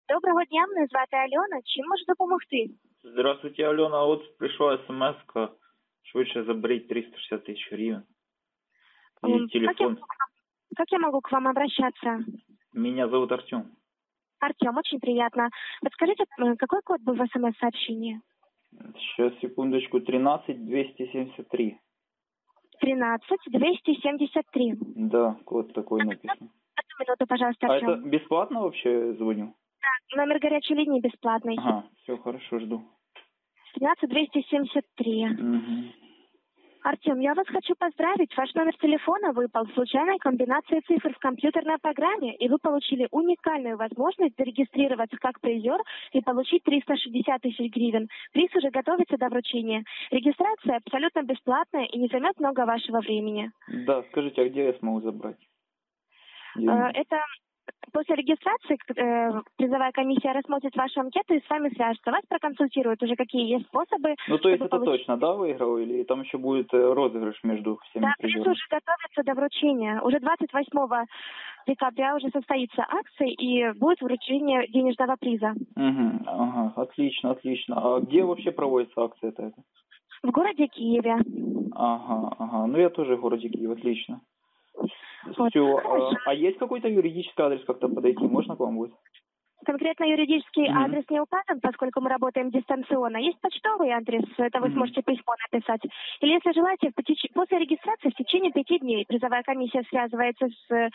Доброго дня, мене звати Альона. Чим можу допомогти? Здравствуйте, Алена. Вот пришла смс-ка. Швидше заберіть 360 тысяч гривен. И телефон. Как я могу к вам обращаться? Меня зовут Артем. Артем, очень приятно. Подскажите, какой код был в СМС-сообщении? Сейчас, секундочку. 13273. 13273. Да, код такой написан. Одну минуту, пожалуйста, А Артем. это бесплатно вообще звоню? Да, номер горячей линии бесплатный. Ага, все хорошо, жду. 13273. Угу. Артем, я вас хочу поздравить. Ваш номер телефона выпал в случайной комбинации цифр в компьютерной программе, и вы получили уникальную возможность зарегистрироваться как призер и получить 360 тысяч гривен. Приз уже готовится до вручения. Регистрация абсолютно бесплатная и не займет много вашего времени. Да, скажите, а где я смогу забрать? Это после регистрации призовая комиссия рассмотрит вашу анкету и с вами свяжется. Вас проконсультируют уже, какие есть способы. Ну, то есть это точно, да, выиграл? Или там еще будет розыгрыш между всеми Да, призерами? приз уже готовится до вручения. Уже 28 декабря уже состоится акция и будет вручение денежного приза. Угу, ага, отлично, отлично. А где вообще проводится акция-то? В городе Киеве. Ага. Ну, я тоже в городе Киев, отлично. Вот. Все. А есть какой-то юридический адрес, как-то подойти? Можно к вам будет? Конкретно юридический адрес не указан, поскольку мы работаем дистанционно. Есть почтовый адрес, это вы сможете письмо написать. Или, если желаете, после регистрации в течение 5 дней призовая комиссия связывается с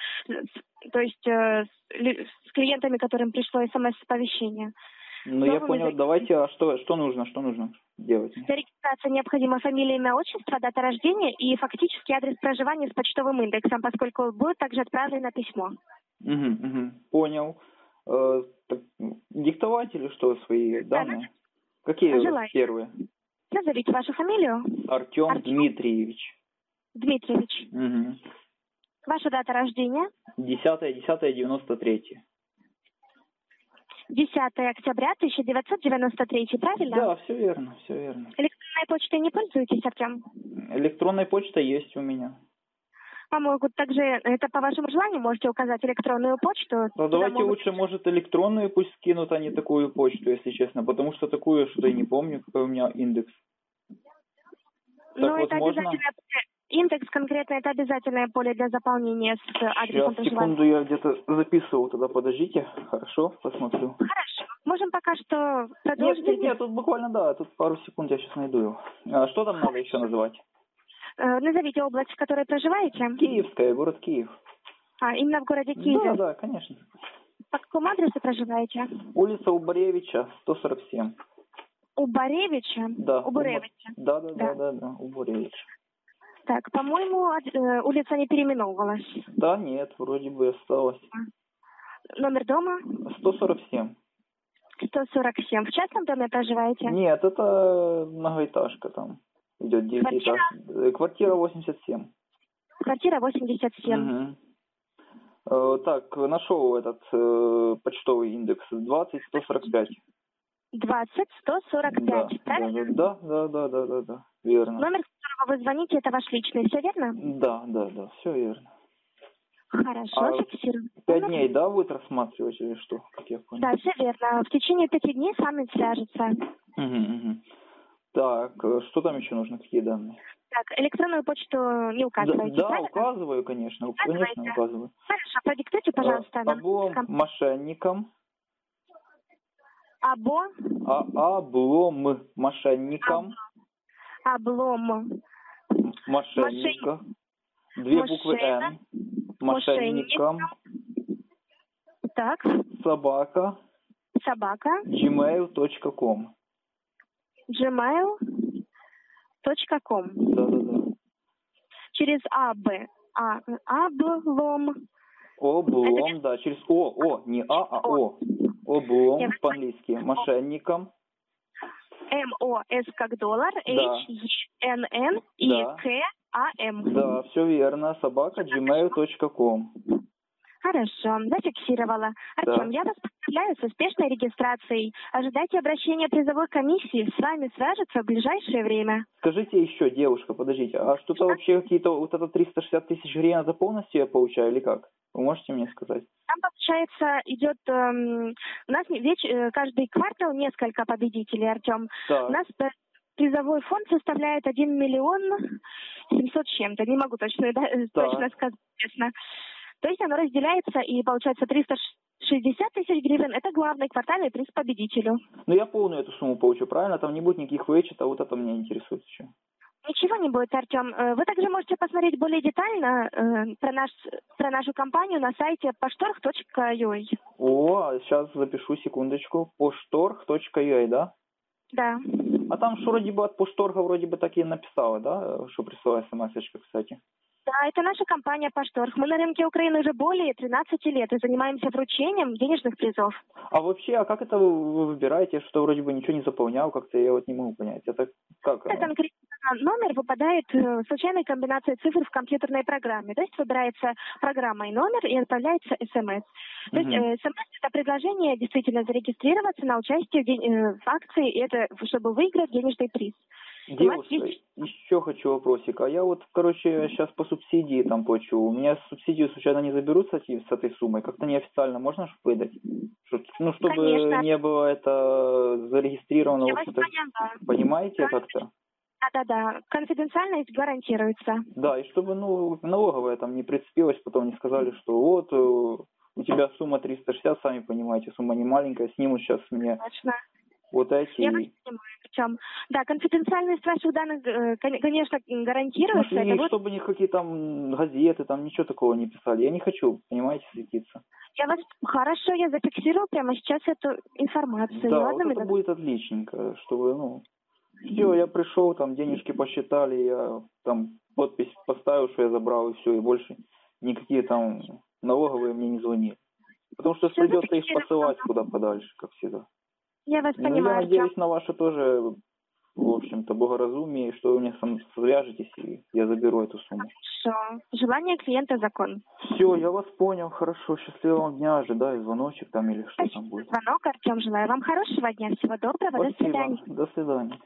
клиентами, которым пришло СМС-оповещение. Ну, я понял. Давайте, а что нужно делать? Для регистрации необходимо фамилия, имя, отчество, дата рождения и фактически адрес проживания с почтовым индексом, поскольку будет также отправлено письмо. Понял. Так, диктовать или что свои данные? Какие первые? Назовите вашу фамилию. Артем Дмитриевич. Дмитриевич. Ваша дата рождения? 10.10.93. 10 октября 1993, правильно? Да, все верно. Электронной почтой не пользуетесь, Артем? Электронная почта есть у меня. А могут также, это по вашему желанию, можете указать электронную почту? Ну, давайте лучше, может, электронную пусть скинут, а не такую почту, если честно, потому что такую, что я не помню, какой у меня индекс. Ну, так это возможно? обязательно. Индекс конкретно это обязательное поле для заполнения с адресом проживания. Секунду, я где-то записывал, тогда подождите. Хорошо, посмотрю. Хорошо. Можем пока что продолжить. Нет, тут буквально, да, тут пару секунд я сейчас найду его. А что там надо еще называть? Назовите область, в которой проживаете. Киевская, город Киев. Именно в городе Киеве? Да, конечно. По какому адресу проживаете? Улица Убаревича, 147. Убаревича? Да. Убаревича. Да, Убаревича. Так, по-моему, улица не переименовывалась. Да, нет, вроде бы осталось. Номер дома? 147. 147. В частном доме проживаете? Нет, это многоэтажка там. Идет 9 этаж. Квартира 87. Квартира 87. Так, нашел этот почтовый индекс 20145. 20145, правильно? Да, верно. Номер, с которого вы звоните, это ваш личный, все верно? Да, все верно. Хорошо, фиксируем. 5 дней, да, будет рассматривать или что? Как я понял. Да, все верно. В течение 5 дней с вами свяжется. Так, что там еще нужно, какие данные? Так, электронную почту не указываете, Да, правильно? указываю, конечно. Конечно, указываю. Хорошо, продиктуйте, пожалуйста. Облом мошенникам. Облом мошенникам. Облом. Мошенника. 2 буквы Н. Мошенникам. Так. Собака. gmail.com. gmail.com. Да. Через облом. Облом, да, через не О. Облом по-английски. Мошенникам. МОС как доллар, HNN и КАМ. Да, все верно. Собака gmail.com. Хорошо, зафиксировала. Артем, я вас поздравляю с успешной регистрацией. Ожидайте обращения призовой комиссии. С вами свяжутся в ближайшее время. Скажите еще, девушка, подождите, а что-то вообще какие-то, вот это 360 тысяч гривен, это полностью я получаю или как? Вы можете мне сказать? Там получается, идет у нас каждый квартал несколько победителей, Артем. Так. У нас призовой фонд составляет 1 миллион 700 с чем-то. Не могу точно сказать, честно. То есть оно разделяется, и получается 360 тысяч гривен. Это главный квартальный приз победителю. Ну, я полную эту сумму получу, правильно? Там не будет никаких вычетов, вот это меня интересует еще. Ничего не будет, Артем. Вы также можете посмотреть более детально про нашу компанию на сайте poshtorg.ua. О, сейчас запишу, секундочку. poshtorg.ua, да? Да. А там что вроде бы от Poshtorg вроде бы так и написала, да? Что прислала смс-очка, кстати. Да, это наша компания Поштторг. Мы на рынке Украины уже более 13 лет и занимаемся вручением денежных призов. А вообще, как это вы выбираете? Что вроде бы ничего не заполнял, как-то я вот не могу понять. Это как? Это конкретно номер выпадает случайной комбинацией цифр в компьютерной программе. То есть выбирается программа и номер и отправляется СМС. То есть СМС – это предложение действительно зарегистрироваться на участие в акции, и это чтобы выиграть денежный приз. Девушка, еще хочу вопросик. А я вот, сейчас по субсидии там плачу. У меня субсидию случайно не заберут с этой суммой? Как-то неофициально можно выдать? Чтобы Конечно. не было это зарегистрировано. Я в общем-то, понимаете как-то? Да. Конфиденциальность гарантируется. Да, и чтобы, налоговая там не прицепилась, потом не сказали, что вот у тебя сумма 360, сами понимаете, сумма не маленькая, снимут сейчас мне. Точно. Вот эти. Я понимаю, причем. Да, конфиденциальность ваших данных, конечно, гарантируется. И чтобы никакие там газеты, там ничего такого не писали. Я не хочу, понимаете, светиться. Хорошо, я зафиксирую прямо сейчас эту информацию. Да, вот это будет отличненько, чтобы, все, я пришел, там денежки посчитали, я там подпись поставил, что я забрал, и все, и больше никакие там налоговые мне не звонили. Потому что придется их посылать куда подальше, как всегда. Я вас понимаю. Я надеюсь на ваше тоже, в общем-то, благоразумие, что вы мне сам свяжетесь, и я заберу эту сумму. Хорошо. Желание клиента закон. Все, я вас понял, хорошо. Счастливого дня, ожидаю звоночек там или что там будет. Звонок, Артем, желаю вам хорошего дня, всего доброго, Спасибо. до свидания. До свидания.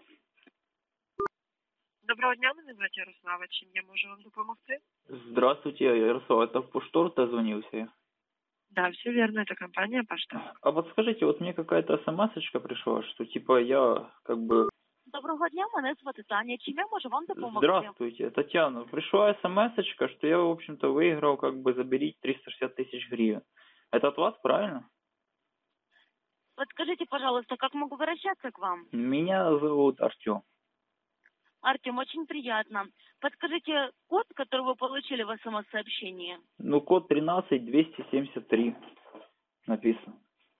Доброго дня, мене звати Ярослава. Чим я можу вам допомогти? Здравствуйте, Ярослав, это в Поштторг дозвонился я? Да, все верно, это компания Поштторг. А вот скажите, вот мне какая-то смс-очка пришла, что типа я Доброго дня, мене звати Таня. Чим я можу вам допомогти? Здравствуйте, Татьяна. Пришла смс-очка, что я, в общем-то, выиграл, заберите 360 тысяч гривен. Это от вас, правильно? Подскажите, пожалуйста, как могу обращаться к вам? Меня зовут Артем. Артем, очень приятно. Подскажите код, который вы получили в СМС-сообщении. Код 13273 написано.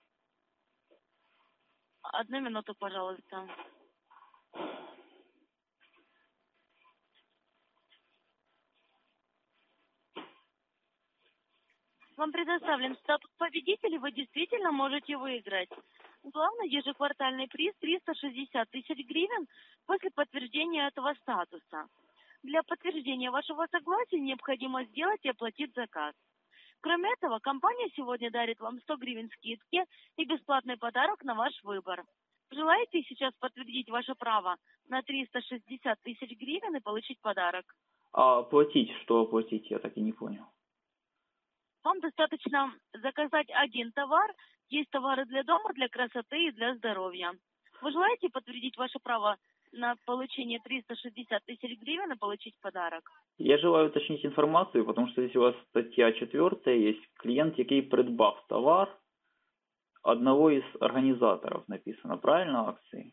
Одну минуту, пожалуйста. Вам предоставлен статус победителя, вы действительно можете выиграть. Главный ежеквартальный приз 360 тысяч гривен после подтверждения этого статуса. Для подтверждения вашего согласия необходимо сделать и оплатить заказ. Кроме этого, компания сегодня дарит вам 100 гривен скидки и бесплатный подарок на ваш выбор. Желаете сейчас подтвердить ваше право на 360 тысяч гривен и получить подарок? А оплатить? Что оплатить? Я так и не понял. Вам достаточно заказать один товар. Есть товары для дома, для красоты и для здоровья. Вы желаете подтвердить ваше право на получение 360 тысяч гривен и получить подарок? Я желаю уточнить информацию, потому что здесь у вас стаття 4 есть. Клиент, який придбав товар одного из организаторов, написано, правильно, акции?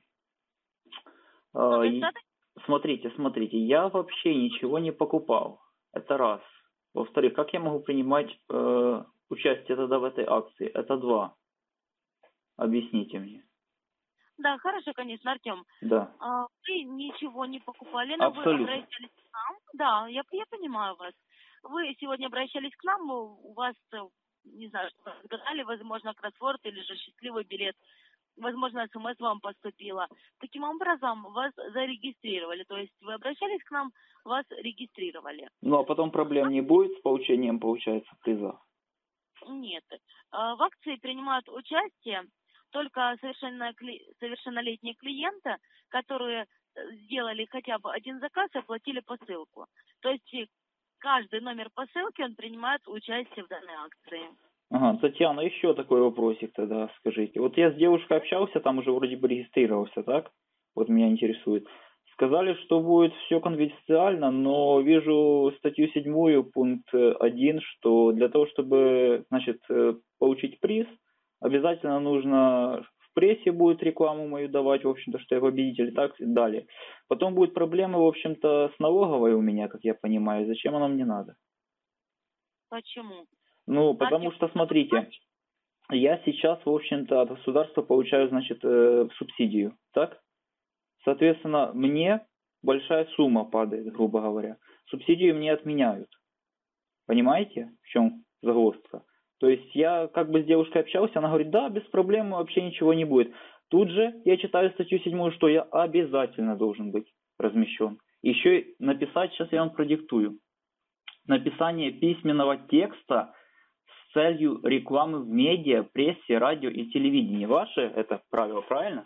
Смотрите, я вообще ничего не покупал. Это раз. Во-вторых, как я могу принимать участие тогда в этой акции? Это два. Объясните мне. Да, хорошо, конечно, Артем. Да. Вы ничего не покупали, но Абсолютно. вы обращались к нам. Да, я понимаю вас. Вы сегодня обращались к нам, у вас, не знаю, что сказали, возможно, кроссворд или же счастливый билет. Возможно, СМС вам поступила. Таким образом, вас зарегистрировали. То есть вы обращались к нам, вас регистрировали. А потом проблем не будет с получением, получается, приза? Нет. В акции принимают участие только совершеннолетние клиенты, которые сделали хотя бы один заказ и оплатили посылку. То есть каждый номер посылки, он принимает участие в данной акции. Ага, Татьяна, еще такой вопросик тогда скажите. Вот я с девушкой общался, там уже вроде бы регистрировался, так? Вот меня интересует. Сказали, что будет все конфиденциально, но вижу статью 7, пункт 1, что для того, чтобы, значит, получить приз, обязательно нужно в прессе будет рекламу мою давать, в общем-то, что я победитель, и так далее. Потом будет проблема, в общем-то, с налоговой у меня, как я понимаю. Зачем она мне надо? Почему? Ну, потому что, смотрите, я сейчас, в общем-то, от государства получаю, значит, субсидию, так? Соответственно, мне большая сумма падает, грубо говоря. Субсидию мне отменяют. Понимаете, в чем загвоздка? То есть я как бы с девушкой общался, она говорит, да, без проблем, вообще ничего не будет. Тут же я читаю статью 7, что я обязательно должен быть размещен. Еще и написать, сейчас я вам продиктую. Написание письменного текста с целью рекламы в медиа, прессе, радио и телевидении. Ваше это правило, правильно?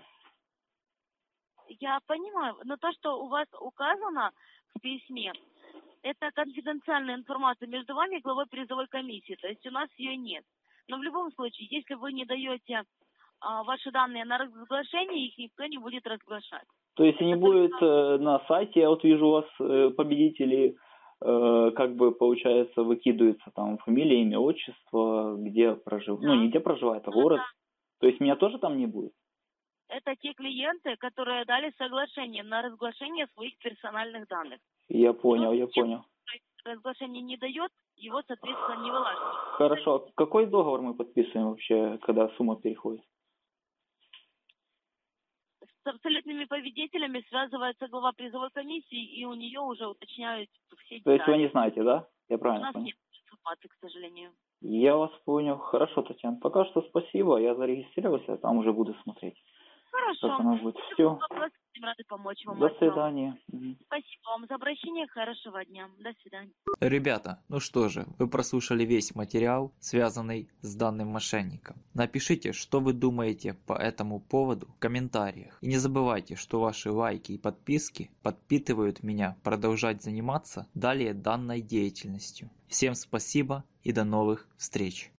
Я понимаю, но то, что у вас указано в письме, это конфиденциальная информация между вами и главой призовой комиссии, то есть у нас ее нет. Но в любом случае, если вы не даете ваши данные на разглашение, их никто не будет разглашать. То есть не будет на сайте, я вот вижу у вас победители, как бы получается выкидывается там фамилия, имя, отчество, где проживают, ну не где проживает, а город. То есть меня тоже там не будет? Это те клиенты, которые дали соглашение на разглашение своих персональных данных. Я понял, я понял. Разглашение не дает, его, соответственно, не вылаживают. Хорошо. Какой договор мы подписываем вообще, когда сумма переходит? С абсолютными победителями связывается глава призовой комиссии, и у нее уже уточняют все детали. То есть вы не знаете, да? Я правильно У нас понял? нет информации, к сожалению. Я вас понял. Хорошо, Татьяна. Пока что спасибо. Я зарегистрировался, там уже буду смотреть. Хорошо. Как оно будет. Все. Будем рады помочь вам. До свидания. Спасибо вам за обращение. Хорошего дня. До свидания. Ребята, ну что же, вы прослушали весь материал, связанный с данным мошенником. Напишите, что вы думаете по этому поводу в комментариях. И не забывайте, что ваши лайки и подписки подпитывают меня продолжать заниматься далее данной деятельностью. Всем спасибо и до новых встреч.